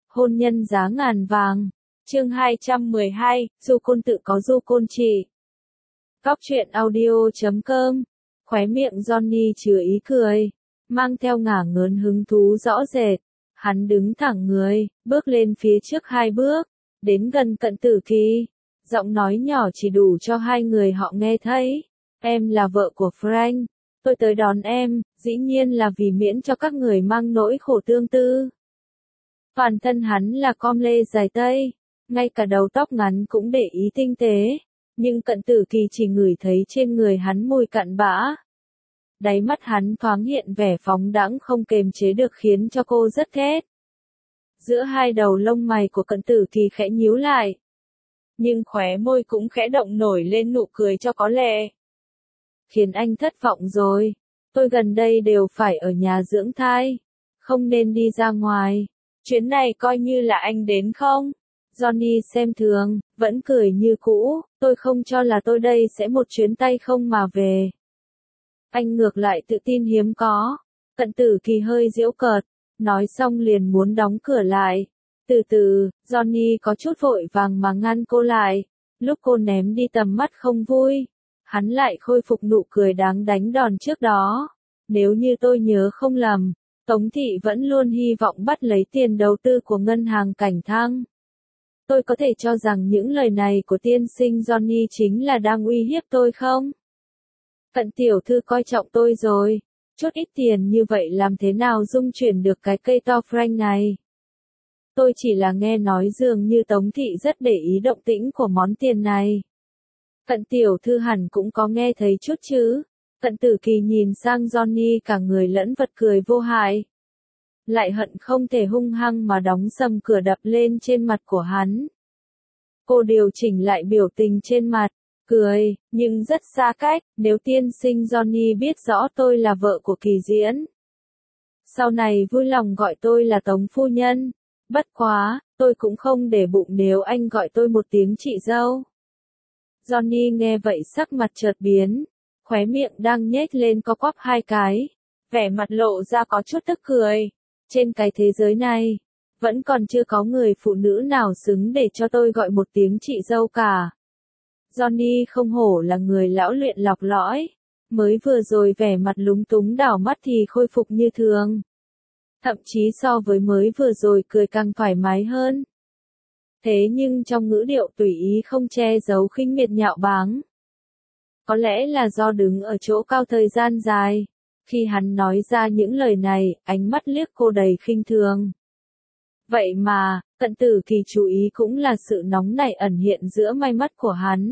Hôn nhân giá ngàn vàng. Chương 212, Du Côn tự có Du Côn trị. Góc truyện audio.com. Khóe miệng Johnny chứa ý cười, mang theo ngả ngớn hứng thú rõ rệt. Hắn đứng thẳng người, bước lên phía trước 2 bước, đến gần Cận Tử Kỳ. Giọng nói nhỏ chỉ đủ cho 2 người họ nghe thấy. Em là vợ của Frank. Tôi tới đón em, dĩ nhiên là vì miễn cho các người mang nỗi khổ tương tư. Toàn thân hắn là com lê dài tây, ngay cả đầu tóc ngắn cũng để ý tinh tế, nhưng Cận Tử Kỳ chỉ ngửi thấy trên người hắn mùi cặn bã. Đáy mắt hắn thoáng hiện vẻ phóng đãng không kềm chế được khiến cho cô rất ghét. Giữa 2 đầu lông mày của Cận Tử Kỳ khẽ nhíu lại, nhưng khóe môi cũng khẽ động nổi lên nụ cười cho có lệ. Khiến anh thất vọng rồi, tôi gần đây đều phải ở nhà dưỡng thai, không nên đi ra ngoài. Chuyến này coi như là anh đến không? Johnny xem thường, vẫn cười như cũ, tôi không cho là tôi đây sẽ một chuyến tay không mà về. Anh ngược lại tự tin hiếm có. Cận Tử Kỳ hơi giễu cợt, nói xong liền muốn đóng cửa lại. Từ từ, Johnny có chút vội vàng mà ngăn cô lại. Lúc cô ném đi tầm mắt không vui, hắn lại khôi phục nụ cười đáng đánh đòn trước đó. Nếu như tôi nhớ không lầm, Tống Thị vẫn luôn hy vọng bắt lấy tiền đầu tư của ngân hàng Cảnh Thăng. Tôi có thể cho rằng những lời này của tiên sinh Johnny chính là đang uy hiếp tôi không? Cận tiểu thư coi trọng tôi rồi, chút ít tiền như vậy làm thế nào dung chuyển được cái cây to Frank này? Tôi chỉ là nghe nói dường như Tống Thị rất để ý động tĩnh của món tiền này. Cận tiểu thư hẳn cũng có nghe thấy chút chứ. Cận Tử Kỳ nhìn sang Johnny cả người lẫn vật cười vô hại. Lại hận không thể hung hăng mà đóng sầm cửa đập lên trên mặt của hắn. Cô điều chỉnh lại biểu tình trên mặt, cười, nhưng rất xa cách. Nếu tiên sinh Johnny biết rõ tôi là vợ của Kỳ Diễn, sau này vui lòng gọi tôi là Tống phu nhân. Bất quá, tôi cũng không để bụng nếu anh gọi tôi một tiếng chị dâu. Johnny nghe vậy sắc mặt chợt biến, khóe miệng đang nhếch lên co quắp 2 cái, vẻ mặt lộ ra có chút tức cười. Trên cái thế giới này, vẫn còn chưa có người phụ nữ nào xứng để cho tôi gọi một tiếng chị dâu cả. Johnny không hổ là người lão luyện lọc lõi, mới vừa rồi vẻ mặt lúng túng đảo mắt thì khôi phục như thường. Thậm chí so với mới vừa rồi cười càng thoải mái hơn. Thế nhưng trong ngữ điệu tùy ý không che giấu khinh miệt nhạo báng. Có lẽ là do đứng ở chỗ cao thời gian dài, khi hắn nói ra những lời này, ánh mắt liếc cô đầy khinh thường. Vậy mà, Cận Tử Kỳ chú ý cũng là sự nóng nảy ẩn hiện giữa mai mắt của hắn.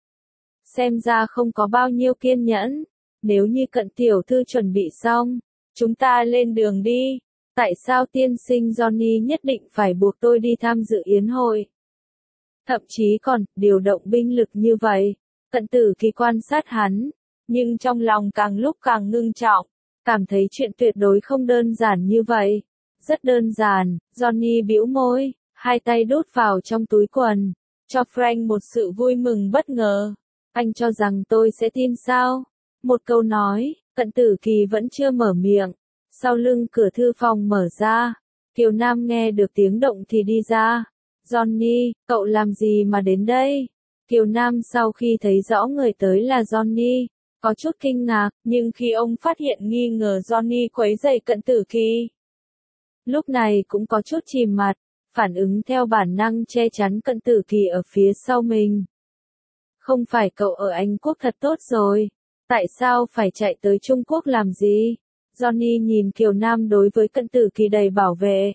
Xem ra không có bao nhiêu kiên nhẫn. Nếu như Cận tiểu thư chuẩn bị xong, chúng ta lên đường đi. Tại sao tiên sinh Johnny nhất định phải buộc tôi đi tham dự yến hội? Thậm chí còn điều động binh lực như vậy. Cận Tử Kỳ quan sát hắn, nhưng trong lòng càng lúc càng ngưng trọng, cảm thấy chuyện tuyệt đối không đơn giản như vậy. Rất đơn giản. Johnny bĩu môi, 2 tay đút vào trong túi quần, cho Frank một sự vui mừng bất ngờ. Anh cho rằng tôi sẽ tin sao? Một câu nói, Cận Tử Kỳ vẫn chưa mở miệng. Sau lưng cửa thư phòng mở ra, Kiều Nam nghe được tiếng động thì đi ra. Johnny, cậu làm gì mà đến đây? Kiều Nam sau khi thấy rõ người tới là Johnny, có chút kinh ngạc, nhưng khi ông phát hiện nghi ngờ Johnny quấy rầy Cận Tử Kỳ, lúc này cũng có chút chìm mặt, phản ứng theo bản năng che chắn Cận Tử Kỳ ở phía sau mình. Không phải cậu ở Anh Quốc thật tốt rồi, tại sao phải chạy tới Trung Quốc làm gì? Johnny nhìn Kiều Nam đối với Cận Tử Kỳ đầy bảo vệ.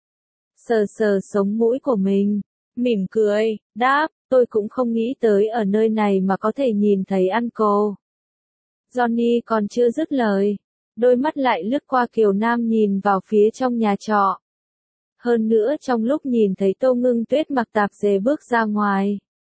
Sờ sờ sống mũi của mình, mỉm cười, đáp, tôi cũng không nghĩ tới ở nơi này mà có thể nhìn thấy uncle. Johnny còn chưa dứt lời, đôi mắt lại lướt qua Kiều Nam nhìn vào phía trong nhà trọ. Hơn nữa trong lúc nhìn thấy Tô Ngưng Tuyết mặc tạp dề bước ra ngoài,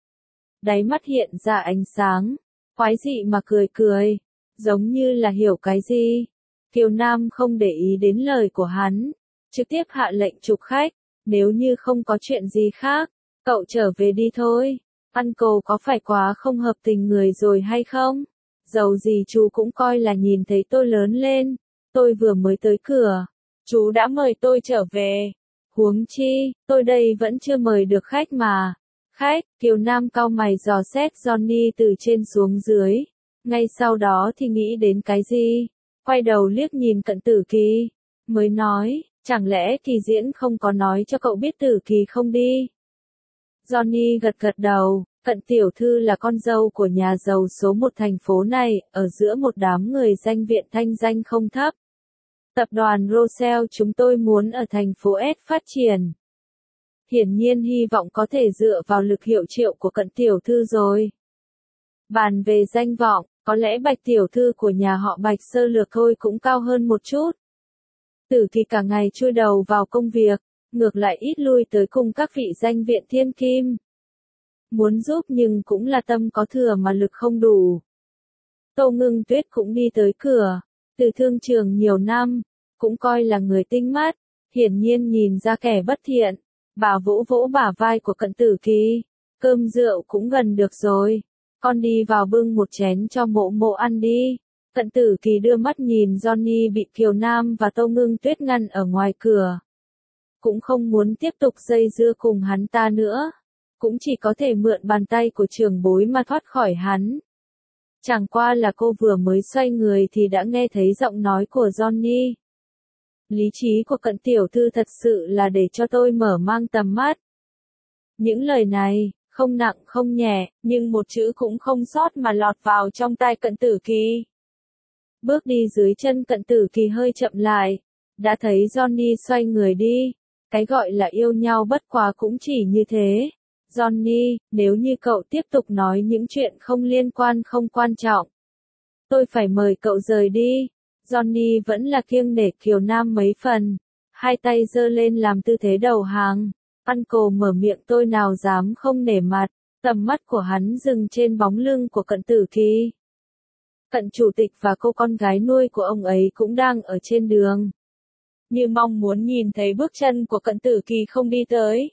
đáy mắt hiện ra ánh sáng, khoái dị mà cười cười, giống như là hiểu cái gì. Kiều Nam không để ý đến lời của hắn, trực tiếp hạ lệnh chụp khách, nếu như không có chuyện gì khác, cậu trở về đi thôi. Uncle có phải quá không hợp tình người rồi hay không? Dầu gì chú cũng coi là nhìn thấy tôi lớn lên, tôi vừa mới tới cửa, chú đã mời tôi trở về. Huống chi, tôi đây vẫn chưa mời được khách mà. Khách, Kiều Nam cau mày dò xét Johnny từ trên xuống dưới. Ngay sau đó thì nghĩ đến cái gì? Quay đầu liếc nhìn Cận Tử Kỳ. Mới nói, chẳng lẽ Kỳ Diễn không có nói cho cậu biết Tử Kỳ không đi? Johnny gật gật đầu, Cận tiểu thư là con dâu của nhà giàu số một thành phố này, ở giữa một đám người danh viện thanh danh không thấp. Tập đoàn Rothschild chúng tôi muốn ở thành phố S phát triển. Hiển nhiên hy vọng có thể dựa vào lực hiệu triệu của Cận tiểu thư rồi. Bàn về danh vọng, có lẽ Bạch tiểu thư của nhà họ Bạch sơ lược thôi cũng cao hơn một chút. Tử Kỳ cả ngày chui đầu vào công việc, ngược lại ít lui tới cùng các vị danh viện thiên kim. Muốn giúp nhưng cũng là tâm có thừa mà lực không đủ. Tô Ngưng Tuyết cũng đi tới cửa, từ thương trường nhiều năm, cũng coi là người tinh mắt, hiển nhiên nhìn ra kẻ bất thiện. Bà vỗ vỗ bả vai của Cận Tử Kỳ, cơm rượu cũng gần được rồi, con đi vào bưng một chén cho mộ mộ ăn đi. Cận Tử Kỳ đưa mắt nhìn Johnny bị Kiều Nam và Tô Ngưng Tuyết ngăn ở ngoài cửa. Cũng không muốn tiếp tục dây dưa cùng hắn ta nữa, cũng chỉ có thể mượn bàn tay của trưởng bối mà thoát khỏi hắn. Chẳng qua là cô vừa mới xoay người thì đã nghe thấy giọng nói của Johnny. Lý trí của Cận tiểu thư thật sự là để cho tôi mở mang tầm mắt. Những lời này, không nặng không nhẹ, nhưng một chữ cũng không sót mà lọt vào trong tai Cận Tử Kỳ. Bước đi dưới chân Cận Tử Kỳ hơi chậm lại, đã thấy Johnny xoay người đi. Cái gọi là yêu nhau bất quá cũng chỉ như thế. Johnny, nếu như cậu tiếp tục nói những chuyện không liên quan không quan trọng, tôi phải mời cậu rời đi. Johnny vẫn là kiêng nể Kiều Nam mấy phần, hai tay giơ lên làm tư thế đầu hàng. Uncle mở miệng tôi nào dám không nể mặt, tầm mắt của hắn dừng trên bóng lưng của Cận Tử Kỳ. Cận chủ tịch và cô con gái nuôi của ông ấy cũng đang ở trên đường. Như mong muốn nhìn thấy bước chân của Cận Tử Kỳ không đi tới.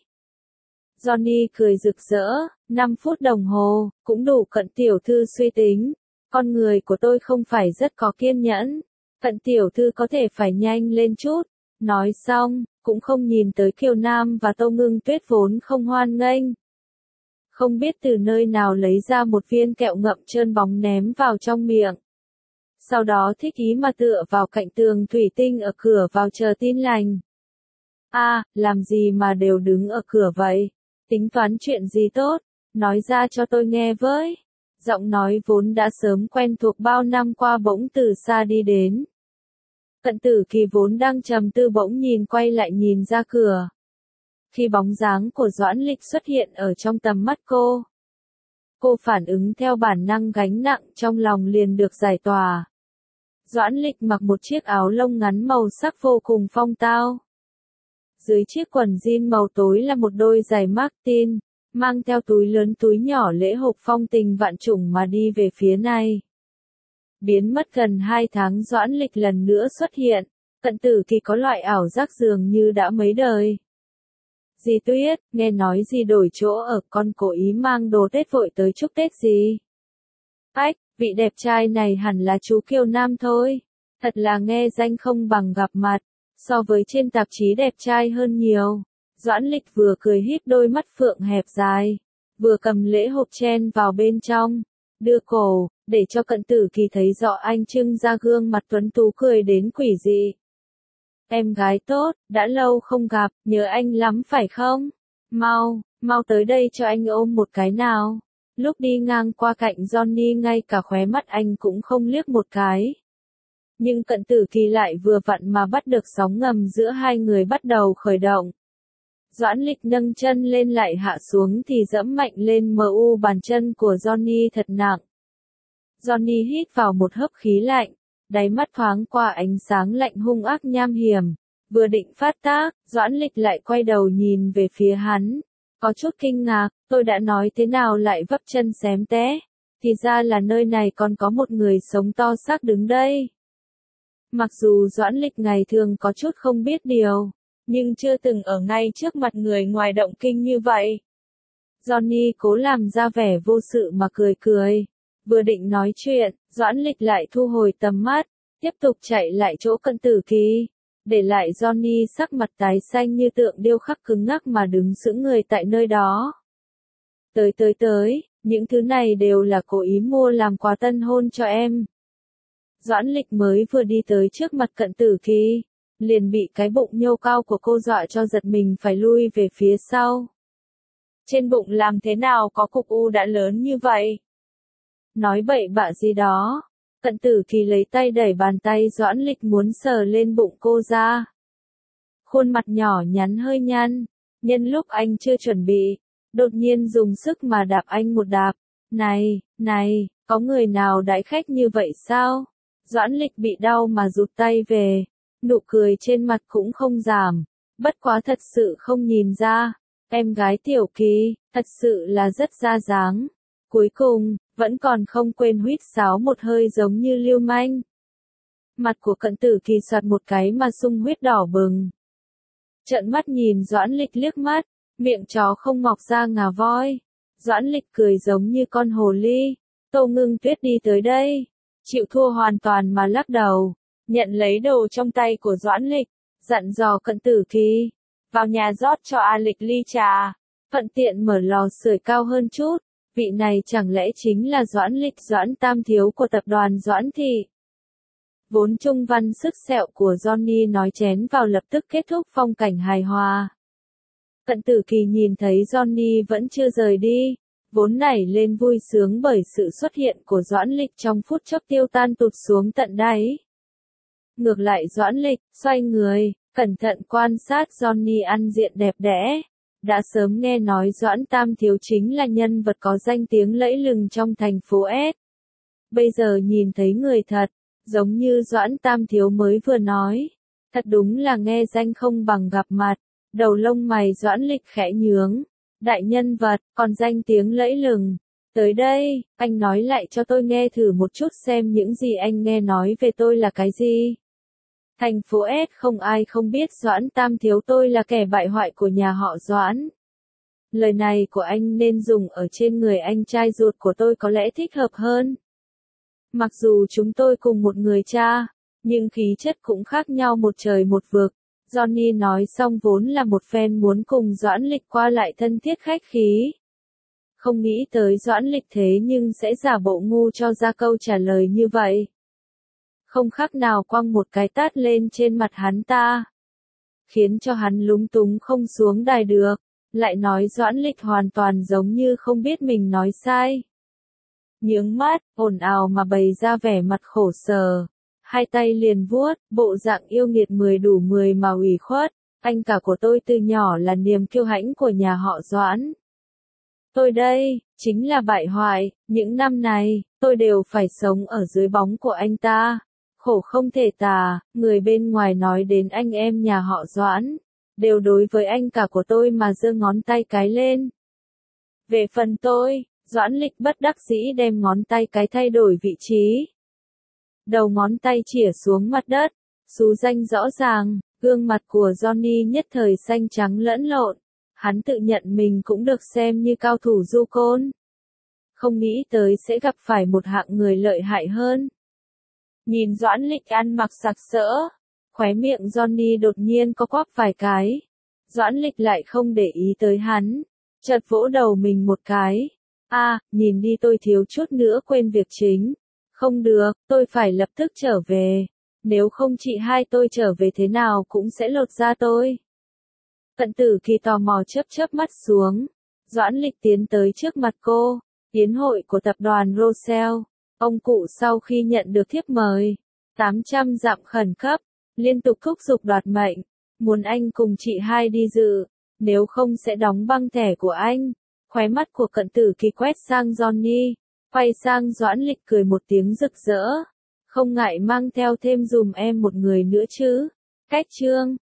Johnny cười rực rỡ, 5 phút đồng hồ, cũng đủ Cận tiểu thư suy tính. Con người của tôi không phải rất có kiên nhẫn. Cận tiểu thư có thể phải nhanh lên chút. Nói xong, cũng không nhìn tới Kiều Nam và Tô Ngưng Tuyết vốn không hoan nghênh. Không biết từ nơi nào lấy ra một viên kẹo ngậm trơn bóng ném vào trong miệng. Sau đó thích ý mà tựa vào cạnh tường thủy tinh ở cửa vào chờ tin lành. Làm gì mà đều đứng ở cửa vậy? Tính toán chuyện gì tốt? Nói ra cho tôi nghe với. Giọng nói vốn đã sớm quen thuộc bao năm qua bỗng từ xa đi đến. Cận Tử Kỳ vốn đang trầm tư bỗng nhìn quay lại nhìn ra cửa. Khi bóng dáng của Doãn Lịch xuất hiện ở trong tầm mắt cô phản ứng theo bản năng, gánh nặng trong lòng liền được giải tỏa. Doãn Lịch mặc một chiếc áo lông ngắn màu sắc vô cùng phong tao. Dưới chiếc quần jean màu tối là một đôi giày Martin, mang theo túi lớn túi nhỏ lễ hộp phong tình vạn trùng mà đi về phía này. Biến mất gần 2 tháng, Doãn Lịch lần nữa xuất hiện, Cận Tử Kỳ có loại ảo giác dường như đã mấy đời. Dì Tuyết, nghe nói dì đổi chỗ ở, con cố ý mang đồ Tết vội tới chúc Tết gì? Ách, vị đẹp trai này hẳn là chú Kiều Nam thôi. Thật là nghe danh không bằng gặp mặt, so với trên tạp chí đẹp trai hơn nhiều. Doãn Lịch vừa cười híp đôi mắt phượng hẹp dài, vừa cầm lễ hộp chen vào bên trong, đưa cổ, để cho Cận Tử Kỳ thấy rõ anh trưng ra gương mặt tuấn tú cười đến quỷ dị. Em gái tốt, đã lâu không gặp, nhớ anh lắm phải không? Mau tới đây cho anh ôm một cái nào. Lúc đi ngang qua cạnh Johnny ngay cả khóe mắt anh cũng không liếc một cái. Nhưng Cận Tử Kỳ lại vừa vặn mà bắt được sóng ngầm giữa hai người bắt đầu khởi động. Doãn Lịch nâng chân lên lại hạ xuống thì dẫm mạnh lên bàn chân của Johnny thật nặng. Johnny hít vào một hớp khí lạnh, đáy mắt thoáng qua ánh sáng lạnh hung ác nham hiểm. Vừa định phát tác, Doãn Lịch lại quay đầu nhìn về phía hắn. Có chút kinh ngạc, tôi đã nói thế nào lại vấp chân xém té. Thì ra là nơi này còn có một người sống to xác đứng đây. Mặc dù Doãn Lịch ngày thường có chút không biết điều, nhưng chưa từng ở ngay trước mặt người ngoài động kinh như vậy. Johnny cố làm ra vẻ vô sự mà cười cười. Vừa định nói chuyện, Doãn Lịch lại thu hồi tầm mắt, tiếp tục chạy lại chỗ Cận Tử Kỳ. để lại Johnny sắc mặt tái xanh như tượng điêu khắc cứng ngắc mà đứng sững người tại nơi đó. Tới, những thứ này đều là cố ý mua làm quà tân hôn cho em. Doãn Lịch mới vừa đi tới trước mặt Cận Tử Kỳ, liền bị cái bụng nhô cao của cô dọa cho giật mình phải lui về phía sau. Trên bụng làm thế nào có cục u đã lớn như vậy? Nói bậy bạ gì đó. Cận Tử Kỳ lấy tay đẩy bàn tay Doãn Lịch muốn sờ lên bụng cô ra. Khuôn mặt nhỏ nhắn hơi nhăn, nhân lúc anh chưa chuẩn bị, đột nhiên dùng sức mà đạp anh một đạp. Này, có người nào đãi khách như vậy sao? Doãn Lịch bị đau mà rụt tay về, nụ cười trên mặt cũng không giảm, bất quá thật sự không nhìn ra, em gái Tiểu Kỳ, thật sự là rất ra dáng. Cuối cùng, vẫn còn không quên huýt sáo một hơi giống như lưu manh. Mặt của Cận Tử Kỳ soạt một cái mà sung huyết đỏ bừng. Trợn mắt nhìn Doãn Lịch liếc mắt, miệng chó không mọc ra ngà voi. Doãn Lịch cười giống như con hồ ly. Tô Ngưng Tuyết đi tới đây, chịu thua hoàn toàn mà lắc đầu, nhận lấy đồ trong tay của Doãn Lịch, dặn dò Cận Tử Kỳ, vào nhà rót cho A Lịch ly trà, thuận tiện mở lò sưởi cao hơn chút. Vị này chẳng lẽ chính là Doãn Lịch, Doãn Tam Thiếu của tập đoàn Doãn Thị. Vốn trung văn sức sẹo của Johnny nói chén vào lập tức kết thúc phong cảnh hài hòa. Cận Tử Kỳ nhìn thấy Johnny vẫn chưa rời đi, vốn nảy lên vui sướng bởi sự xuất hiện của Doãn Lịch trong phút chốc tiêu tan tụt xuống tận đáy. Ngược lại Doãn Lịch, xoay người, cẩn thận quan sát Johnny ăn diện đẹp đẽ. Đã sớm nghe nói Doãn Tam Thiếu chính là nhân vật có danh tiếng lẫy lừng trong thành phố S. Bây giờ nhìn thấy người thật, giống như Doãn Tam Thiếu mới vừa nói. Thật đúng là nghe danh không bằng gặp mặt, đầu lông mày Doãn Lịch khẽ nhướng. Đại nhân vật, còn danh tiếng lẫy lừng. Tới đây, anh nói lại cho tôi nghe thử một chút xem những gì anh nghe nói về tôi là cái gì. Thành phố S không ai không biết Doãn Tam Thiếu tôi là kẻ bại hoại của nhà họ Doãn. Lời này của anh nên dùng ở trên người anh trai ruột của tôi có lẽ thích hợp hơn. Mặc dù chúng tôi cùng một người cha, nhưng khí chất cũng khác nhau một trời một vực. Johnny nói xong vốn là một phen muốn cùng Doãn Lịch qua lại thân thiết khách khí. Không nghĩ tới Doãn Lịch thế nhưng sẽ giả bộ ngu cho ra câu trả lời như vậy. Không khác nào quăng một cái tát lên trên mặt hắn ta. Khiến cho hắn lúng túng không xuống đài được, lại nói Doãn Lịch hoàn toàn giống như không biết mình nói sai. Nhướng mắt, ồn ào mà bày ra vẻ mặt khổ sở. Hai tay liền vuốt, bộ dạng yêu nghiệt 10 đủ 10 mà ủy khuất. Anh cả của tôi từ nhỏ là niềm kiêu hãnh của nhà họ Doãn. Tôi đây, chính là bại hoại, những năm này, tôi đều phải sống ở dưới bóng của anh ta. Khổ không thể tả, người bên ngoài nói đến anh em nhà họ Doãn, đều đối với anh cả của tôi mà giơ ngón tay cái lên. Về phần tôi, Doãn Lịch bất đắc dĩ đem ngón tay cái thay đổi vị trí. Đầu ngón tay chĩa xuống mặt đất, xú danh rõ ràng, gương mặt của Johnny nhất thời xanh trắng lẫn lộn. Hắn tự nhận mình cũng được xem như cao thủ du côn. Không nghĩ tới sẽ gặp phải một hạng người lợi hại hơn. Nhìn Doãn Lịch ăn mặc sặc sỡ, khóe miệng Johnny đột nhiên có quắp vài cái. Doãn Lịch lại không để ý tới hắn, chợt vỗ đầu mình một cái. Nhìn đi tôi thiếu chút nữa quên việc chính. Không được, tôi phải lập tức trở về. Nếu không chị hai tôi trở về thế nào cũng sẽ lột da tôi. Cận Tử Kỳ tò mò chớp mắt xuống. Doãn Lịch tiến tới trước mặt cô. Yến hội của tập đoàn Rossell. Ông cụ sau khi nhận được thiếp mời 800 dặm khẩn cấp, liên tục thúc giục đoạt mệnh, muốn anh cùng chị hai đi dự, nếu không sẽ đóng băng thẻ của anh. Khóe mắt của Cận Tử Kỳ quét sang Johnny, quay sang Doãn Lịch cười một tiếng rực rỡ. Không ngại mang theo thêm dùm em một người nữa chứ. Cách chương